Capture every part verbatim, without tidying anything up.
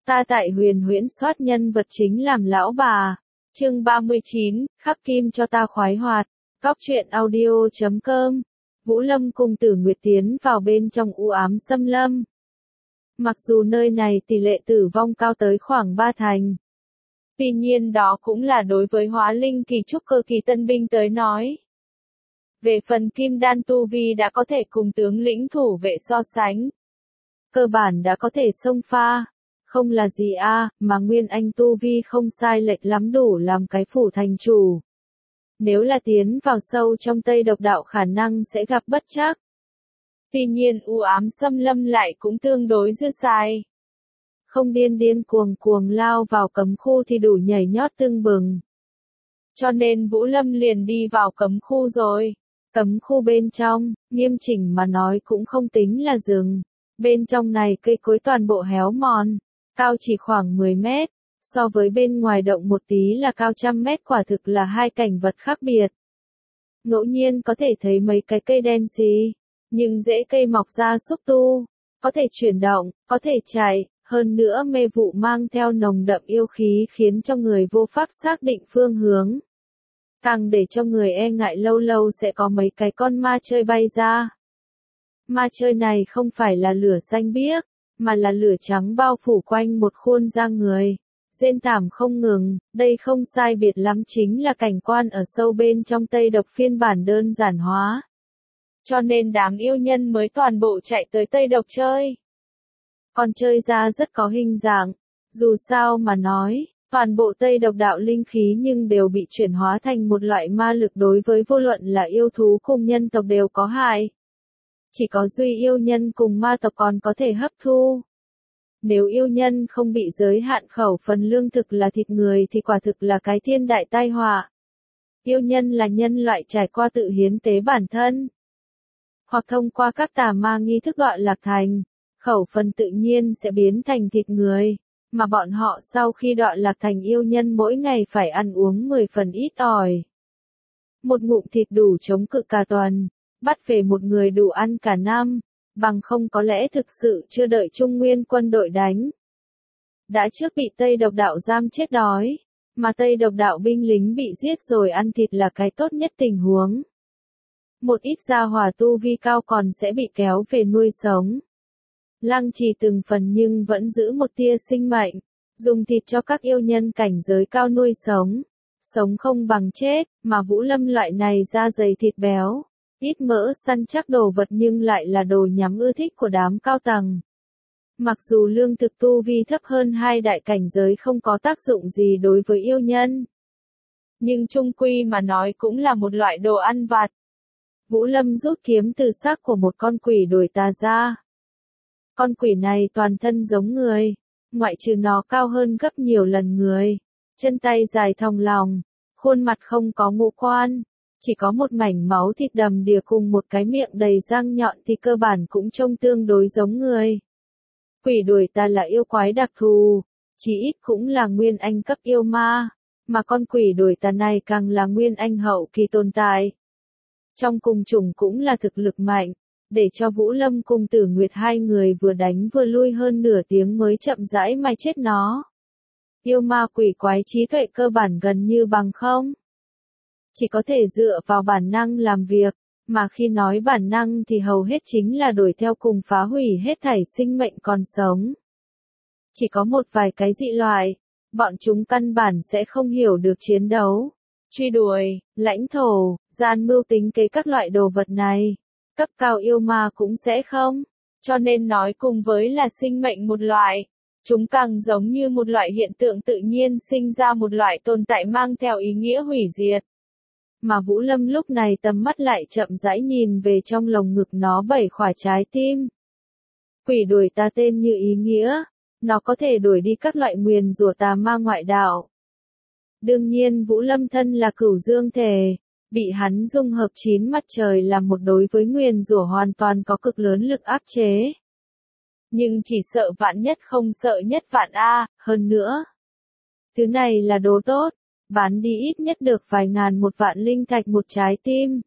Ta tại huyền huyễn soát nhân vật chính làm lão bà. Chương ba mươi chín, khắc kim cho ta khoái hoạt. Cóc truyện audio chấm com. Vũ Lâm cùng Tử Nguyệt tiến vào bên trong u ám xâm lâm. Mặc dù nơi này tỷ lệ tử vong cao tới khoảng ba thành. Tuy nhiên đó cũng là đối với hóa linh kỳ trúc cơ kỳ tân binh tới nói. Về phần kim đan tu vi đã có thể cùng tướng lĩnh thủ vệ so sánh. Cơ bản đã có thể xông pha. Không là gì a, à, mà Nguyên Anh tu vi không sai lệch lắm đủ làm cái phủ thành chủ. Nếu là tiến vào sâu trong Tây Độc đạo khả năng sẽ gặp bất trắc. Tuy nhiên u ám xâm lâm lại cũng tương đối dư xài. Không điên điên cuồng cuồng lao vào cấm khu thì đủ nhảy nhót tưng bừng. Cho nên Vũ Lâm liền đi vào cấm khu rồi. Cấm khu bên trong, nghiêm chỉnh mà nói cũng không tính là rừng. Bên trong này cây cối toàn bộ héo mòn. Cao chỉ khoảng mười mét, so với bên ngoài động một tí là cao trăm mét, quả thực là hai cảnh vật khác biệt. Ngẫu nhiên có thể thấy mấy cái cây đen xì, nhưng rễ cây mọc ra xúc tu, có thể chuyển động, có thể chạy, hơn nữa mê vụ mang theo nồng đậm yêu khí khiến cho người vô pháp xác định phương hướng. Càng để cho người e ngại lâu lâu sẽ có mấy cái con ma chơi bay ra. Ma chơi này không phải là lửa xanh biếc, mà là lửa trắng bao phủ quanh một khuôn da người, rên thảm không ngừng. Đây không sai biệt lắm chính là cảnh quan ở sâu bên trong Tây Độc phiên bản đơn giản hóa. Cho nên đám yêu nhân mới toàn bộ chạy tới Tây Độc chơi. Còn chơi ra rất có hình dạng, dù sao mà nói, toàn bộ Tây Độc đạo linh khí nhưng đều bị chuyển hóa thành một loại ma lực đối với vô luận là yêu thú cùng nhân tộc đều có hại. Chỉ có duy yêu nhân cùng ma tộc còn có thể hấp thu. Nếu yêu nhân không bị giới hạn khẩu phần lương thực là thịt người thì quả thực là cái thiên đại tai họa. Yêu nhân là nhân loại trải qua tự hiến tế bản thân, hoặc thông qua các tà ma nghi thức đoạn lạc thành, khẩu phần tự nhiên sẽ biến thành thịt người, mà bọn họ sau khi đoạn lạc thành yêu nhân mỗi ngày phải ăn uống mười phần ít ỏi. Một ngụm thịt đủ chống cự cả tuần. Bắt về một người đủ ăn cả năm, bằng không có lẽ thực sự chưa đợi Trung Nguyên quân đội đánh. Đã trước bị Tây Độc đạo giam chết đói, mà Tây Độc đạo binh lính bị giết rồi ăn thịt là cái tốt nhất tình huống. Một ít gia hỏa tu vi cao còn sẽ bị kéo về nuôi sống. Lăng Trì từng phần nhưng vẫn giữ một tia sinh mệnh, dùng thịt cho các yêu nhân cảnh giới cao nuôi sống. Sống không bằng chết, mà Vũ Lâm loại này da dày thịt béo. Ít mỡ săn chắc đồ vật nhưng lại là đồ nhắm ưa thích của đám cao tầng. Mặc dù lương thực tu vi thấp hơn hai đại cảnh giới không có tác dụng gì đối với yêu nhân, nhưng chung quy mà nói cũng là một loại đồ ăn vặt. Vũ Lâm rút kiếm từ xác của một con quỷ đuổi tà ra. Con quỷ này toàn thân giống người, ngoại trừ nó cao hơn gấp nhiều lần người, chân tay dài thòng lòng, khuôn mặt không có ngũ quan. Chỉ có một mảnh máu thịt đầm đìa cùng một cái miệng đầy răng nhọn thì cơ bản cũng trông tương đối giống người. Quỷ đuổi tà là yêu quái đặc thù, chỉ ít cũng là nguyên anh cấp yêu ma, mà con quỷ đuổi tà này càng là nguyên anh hậu kỳ tồn tại. Trong cùng chủng cũng là thực lực mạnh, để cho Vũ Lâm cùng Tử Nguyệt hai người vừa đánh vừa lui hơn nửa tiếng mới chậm rãi mai chết nó. Yêu ma quỷ quái trí tuệ cơ bản gần như bằng không. Chỉ có thể dựa vào bản năng làm việc, mà khi nói bản năng thì hầu hết chính là đuổi theo cùng phá hủy hết thảy sinh mệnh còn sống. Chỉ có một vài cái dị loại, bọn chúng căn bản sẽ không hiểu được chiến đấu, truy đuổi, lãnh thổ, gian mưu tính kế các loại đồ vật này. Cấp cao yêu ma cũng sẽ không, cho nên nói cùng với là sinh mệnh một loại, chúng càng giống như một loại hiện tượng tự nhiên sinh ra một loại tồn tại mang theo ý nghĩa hủy diệt. Mà Vũ Lâm lúc này tầm mắt lại chậm rãi nhìn về trong lồng ngực nó bảy khỏa trái tim. Quỷ đuổi tà tên như ý nghĩa, nó có thể đuổi đi các loại nguyền rủa tà ma ngoại đạo. Đương nhiên Vũ Lâm thân là cửu dương thể, bị hắn dung hợp chín mặt trời làm một đối với nguyền rủa hoàn toàn có cực lớn lực áp chế. Nhưng chỉ sợ vạn nhất không sợ nhất vạn a, hơn nữa. Thứ này là đồ tốt. Bán đi ít nhất được vài ngàn một vạn linh thạch một trái tim.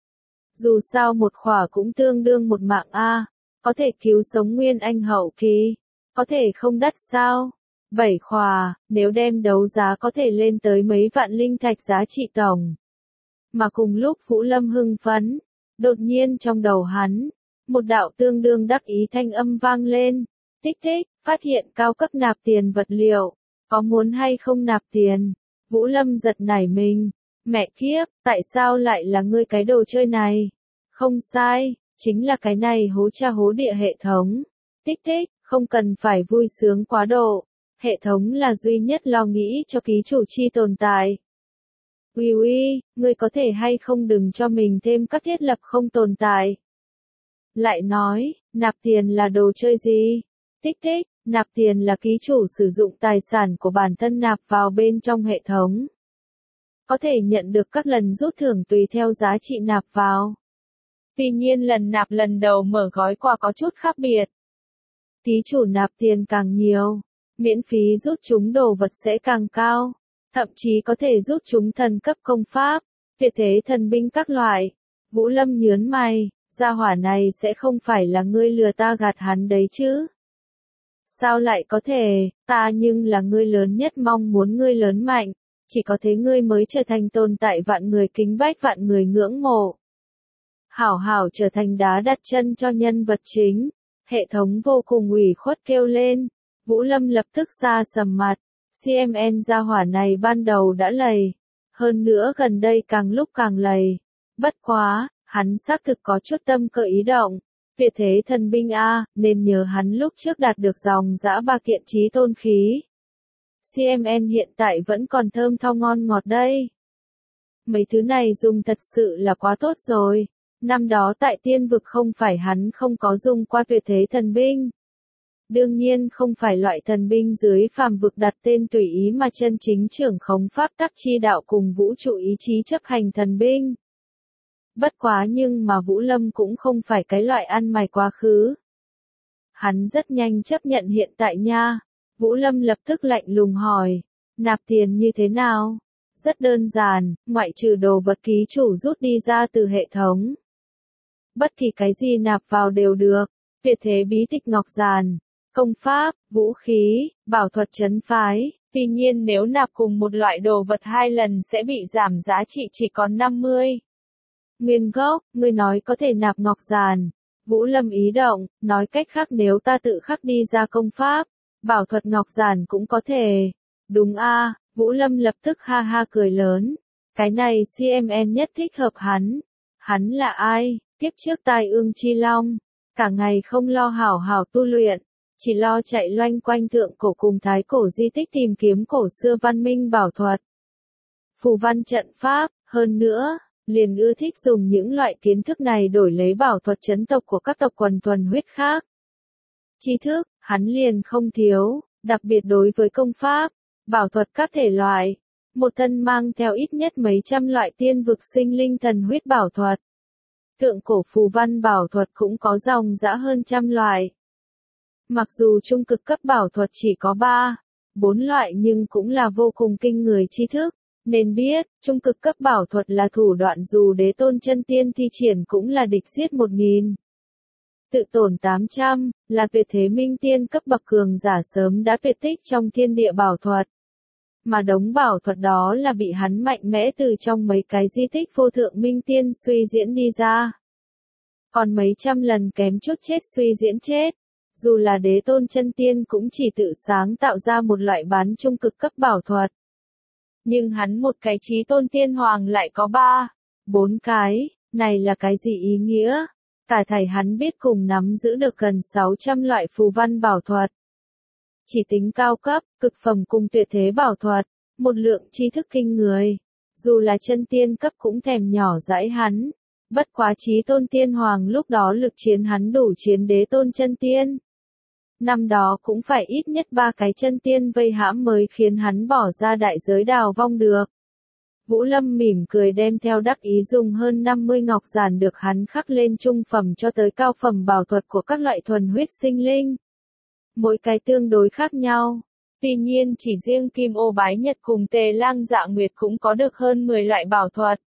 Dù sao một khỏa cũng tương đương một mạng a, có thể cứu sống nguyên anh hậu kỳ, có thể không đắt sao? Bảy khòa, nếu đem đấu giá có thể lên tới mấy vạn linh thạch giá trị tổng. Mà cùng lúc Vũ Lâm hưng phấn, đột nhiên trong đầu hắn, một đạo tương đương đắc ý thanh âm vang lên, tích tích, phát hiện cao cấp nạp tiền vật liệu, có muốn hay không nạp tiền? Vũ Lâm giật nảy mình, mẹ kiếp, tại sao lại là ngươi cái đồ chơi này? Không sai, chính là cái này hố cha hố địa hệ thống. Tích tích, không cần phải vui sướng quá độ, hệ thống là duy nhất lo nghĩ cho ký chủ chi tồn tại. Uy uy, ngươi có thể hay không đừng cho mình thêm các thiết lập không tồn tại. Lại nói, nạp tiền là đồ chơi gì? Tích tích, nạp tiền là ký chủ sử dụng tài sản của bản thân nạp vào bên trong hệ thống. Có thể nhận được các lần rút thưởng tùy theo giá trị nạp vào. Tuy nhiên lần nạp lần đầu mở gói quà có chút khác biệt. Ký chủ nạp tiền càng nhiều, miễn phí rút chúng đồ vật sẽ càng cao. Thậm chí có thể rút chúng thần cấp công pháp, tuyệt thế thần binh các loại. Vũ Lâm nhớn mày, gia hỏa này sẽ không phải là ngươi lừa ta gạt hắn đấy chứ? Sao lại có thể, ta nhưng là ngươi lớn nhất mong muốn ngươi lớn mạnh, chỉ có thế ngươi mới trở thành tồn tại vạn người kính bách vạn người ngưỡng mộ. Hảo hảo trở thành đá đặt chân cho nhân vật chính, hệ thống vô cùng ủy khuất kêu lên, Vũ Lâm lập tức ra sầm mặt. xê em en gia hỏa này ban đầu đã lầy, hơn nữa gần đây càng lúc càng lầy. Bất quá, hắn xác thực có chút tâm cơ ý động. Tuyệt thế thần binh A, nên nhớ hắn lúc trước đạt được dòng dã ba kiện chí tôn khí. xê em en hiện tại vẫn còn thơm tho ngon ngọt đây. Mấy thứ này dùng thật sự là quá tốt rồi. Năm đó tại tiên vực không phải hắn không có dùng qua tuyệt thế thần binh. Đương nhiên không phải loại thần binh dưới phàm vực đặt tên tùy ý mà chân chính trưởng khống pháp tắc chi đạo cùng vũ trụ ý chí chấp hành thần binh. Bất quá nhưng mà Vũ Lâm cũng không phải cái loại ăn mày quá khứ. Hắn rất nhanh chấp nhận hiện tại nha. Vũ Lâm lập tức lạnh lùng hỏi, nạp tiền như thế nào? Rất đơn giản, ngoại trừ đồ vật ký chủ rút đi ra từ hệ thống. Bất kỳ cái gì nạp vào đều được, tuyệt thế bí tịch ngọc giàn, công pháp, vũ khí, bảo thuật trấn phái. Tuy nhiên nếu nạp cùng một loại đồ vật hai lần sẽ bị giảm giá trị chỉ còn năm mươi. Nguyên gốc, ngươi nói có thể nạp ngọc giàn. Vũ Lâm ý động, nói cách khác nếu ta tự khắc đi ra công pháp, bảo thuật ngọc giàn cũng có thể. Đúng a, Vũ Lâm lập tức ha ha cười lớn. Cái này xê em en nhất thích hợp hắn. Hắn là ai? Kiếp trước tai ương chi long. Cả ngày không lo hảo hảo tu luyện. Chỉ lo chạy loanh quanh thượng cổ cùng thái cổ di tích tìm kiếm cổ xưa văn minh bảo thuật. Phù văn trận pháp, hơn nữa, liền ưa thích dùng những loại kiến thức này đổi lấy bảo thuật chấn tộc của các tộc quần thuần huyết khác. Tri thức, hắn liền không thiếu, đặc biệt đối với công pháp, bảo thuật các thể loại. Một thân mang theo ít nhất mấy trăm loại tiên vực sinh linh thần huyết bảo thuật. Thượng cổ phù văn bảo thuật cũng có dòng dã hơn trăm loại. Mặc dù trung cực cấp bảo thuật chỉ có ba, bốn loại nhưng cũng là vô cùng kinh người tri thức. Nên biết, trung cực cấp bảo thuật là thủ đoạn dù đế tôn chân tiên thi triển cũng là địch giết một nghìn. Tự tổn tám trăm, là tuyệt thế minh tiên cấp bậc cường giả sớm đã tuyệt tích trong thiên địa bảo thuật. Mà đống bảo thuật đó là bị hắn mạnh mẽ từ trong mấy cái di tích vô thượng minh tiên suy diễn đi ra. Còn mấy trăm lần kém chút chết suy diễn chết. Dù là đế tôn chân tiên cũng chỉ tự sáng tạo ra một loại bán trung cực cấp bảo thuật. Nhưng hắn một cái chí tôn tiên hoàng lại có ba, bốn cái, này là cái gì ý nghĩa? Cả thầy hắn biết cùng nắm giữ được gần sáu trăm loại phù văn bảo thuật. Chỉ tính cao cấp, cực phẩm cùng tuyệt thế bảo thuật, một lượng tri thức kinh người. Dù là chân tiên cấp cũng thèm nhỏ dãi hắn. Bất quá chí tôn tiên hoàng lúc đó lực chiến hắn đủ chiến đế tôn chân tiên. Năm đó cũng phải ít nhất ba cái chân tiên vây hãm mới khiến hắn bỏ ra đại giới đào vong được. Vũ Lâm mỉm cười đem theo đắc ý dùng hơn năm mươi ngọc giản được hắn khắc lên trung phẩm cho tới cao phẩm bảo thuật của các loại thuần huyết sinh linh. Mỗi cái tương đối khác nhau. Tuy nhiên chỉ riêng Kim Ô Bái Nhật cùng Tề Lang Dạ Nguyệt cũng có được hơn mười loại bảo thuật.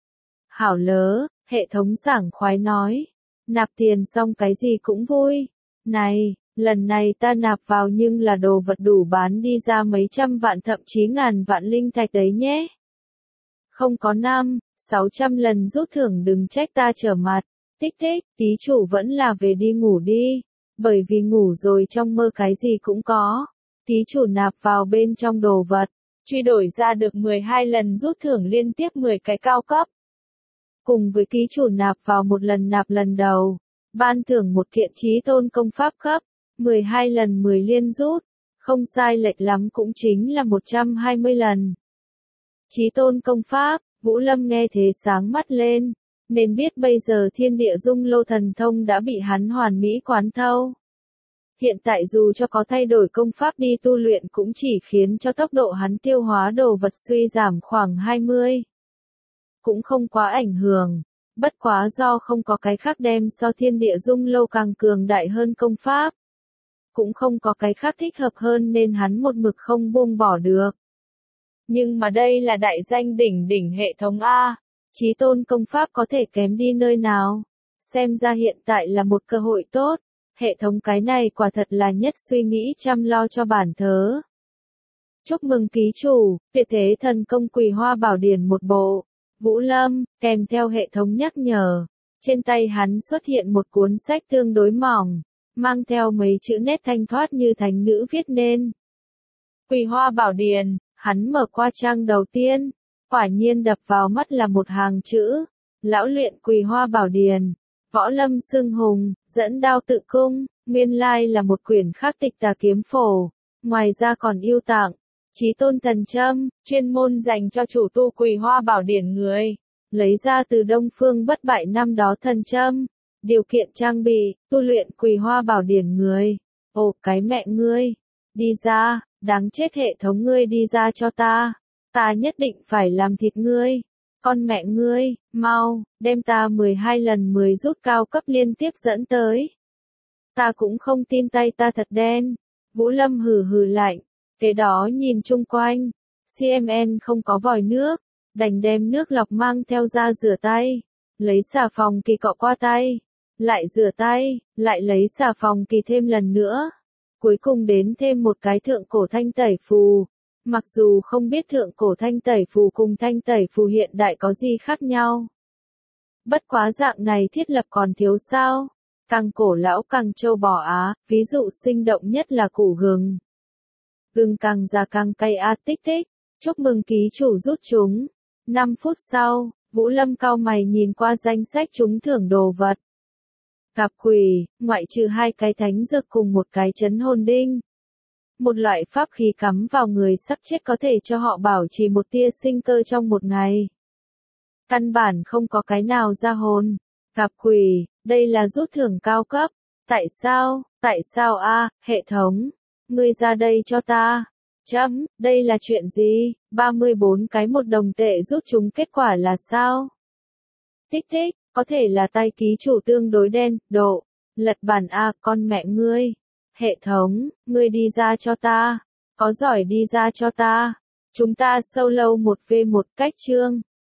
Hảo lớ, hệ thống sảng khoái nói. Nạp tiền xong cái gì cũng vui. Này, Lần này ta nạp vào nhưng là đồ vật đủ bán đi ra mấy trăm vạn thậm chí ngàn vạn linh thạch đấy nhé. Không có năm, sáu trăm lần rút thưởng đừng trách ta trở mặt. Tích tích, tí chủ vẫn là về đi ngủ đi. Bởi vì ngủ rồi trong mơ cái gì cũng có. Tí chủ nạp vào bên trong đồ vật. Truy đổi ra được mười hai lần rút thưởng liên tiếp mười cái cao cấp. Cùng với ký chủ nạp vào một lần nạp lần đầu. Ban thưởng một kiện chí tôn công pháp cấp. mười hai lần mười liên rút. Không sai lệch lắm cũng chính là một trăm hai mươi lần. Chí tôn công pháp, Vũ Lâm nghe thế sáng mắt lên. Nên biết bây giờ thiên địa dung lô thần thông đã bị hắn hoàn mỹ quán thâu. Hiện tại dù cho có thay đổi công pháp đi tu luyện cũng chỉ khiến cho tốc độ hắn tiêu hóa đồ vật suy giảm khoảng hai mươi. Cũng không quá ảnh hưởng. Bất quá do không có cái khác đem so thiên địa dung lâu càng cường đại hơn công pháp. Cũng không có cái khác thích hợp hơn nên hắn một mực không buông bỏ được. Nhưng mà đây là đại danh đỉnh đỉnh hệ thống A. Chí tôn công pháp có thể kém đi nơi nào. Xem ra hiện tại là một cơ hội tốt. Hệ thống cái này quả thật là nhất suy nghĩ chăm lo cho bản thớ. Chúc mừng ký chủ, tuyệt thế thần công Quỳ Hoa Bảo Điển một bộ. Vũ Lâm, kèm theo hệ thống nhắc nhở. Trên tay hắn xuất hiện một cuốn sách tương đối mỏng, mang theo mấy chữ nét thanh thoát như thánh nữ viết nên. Quỳ Hoa Bảo Điển, hắn mở qua trang đầu tiên. Quả nhiên đập vào mắt là một hàng chữ. Lão luyện Quỳ Hoa Bảo Điển. Võ Lâm xưng hùng, dẫn đao tự cung, nguyên lai là một quyển khắc tịch tà kiếm phổ. Ngoài ra còn yêu tặng, chí tôn thần châm, chuyên môn dành cho chủ tu Quỳ Hoa Bảo Điển người. Lấy ra từ Đông Phương bất bại năm đó thần châm. Điều kiện trang bị, tu luyện Quỳ Hoa Bảo Điển người. Ồ cái mẹ ngươi, đi ra, đáng chết hệ thống ngươi đi ra cho ta. Ta nhất định phải làm thịt ngươi. Con mẹ ngươi, mau, đem ta mười hai lần mười rút cao cấp liên tiếp dẫn tới. Ta cũng không tin tay ta thật đen. Vũ Lâm hừ hừ lạnh. Kế đó nhìn chung quanh. xê em en không có vòi nước. Đành đem nước lọc mang theo ra rửa tay. Lấy xà phòng kỳ cọ qua tay. Lại rửa tay, lại lấy xà phòng kỳ thêm lần nữa. Cuối cùng đến thêm một cái thượng cổ thanh tẩy phù. Mặc dù không biết thượng cổ thanh tẩy phù cùng thanh tẩy phù hiện đại có gì khác nhau. Bất quá dạng này thiết lập còn thiếu sao. Càng cổ lão càng trâu bò á, ví dụ sinh động nhất là củ gừng. Gừng càng già càng cay á tích tích. Chúc mừng ký chủ rút chúng. năm phút sau, Vũ Lâm cau mày nhìn qua danh sách trúng thưởng đồ vật. Gặp quỷ, ngoại trừ hai cái thánh dược cùng một cái chấn hồn đinh. Một loại pháp khí cắm vào người sắp chết có thể cho họ bảo trì một tia sinh cơ trong một ngày. Căn bản không có cái nào ra hồn. Gặp quỷ, đây là rút thưởng cao cấp. Tại sao, tại sao a hệ thống? Ngươi ra đây cho ta. Chấm, đây là chuyện gì? ba mươi bốn cái một đồng tệ rút chúng kết quả là sao? Tích tích, có thể là tay ký chủ tương đối đen, độ. Lật bàn a con mẹ ngươi. Hệ thống, ngươi đi ra cho ta. Có giỏi đi ra cho ta. Chúng ta solo một v một cách chương.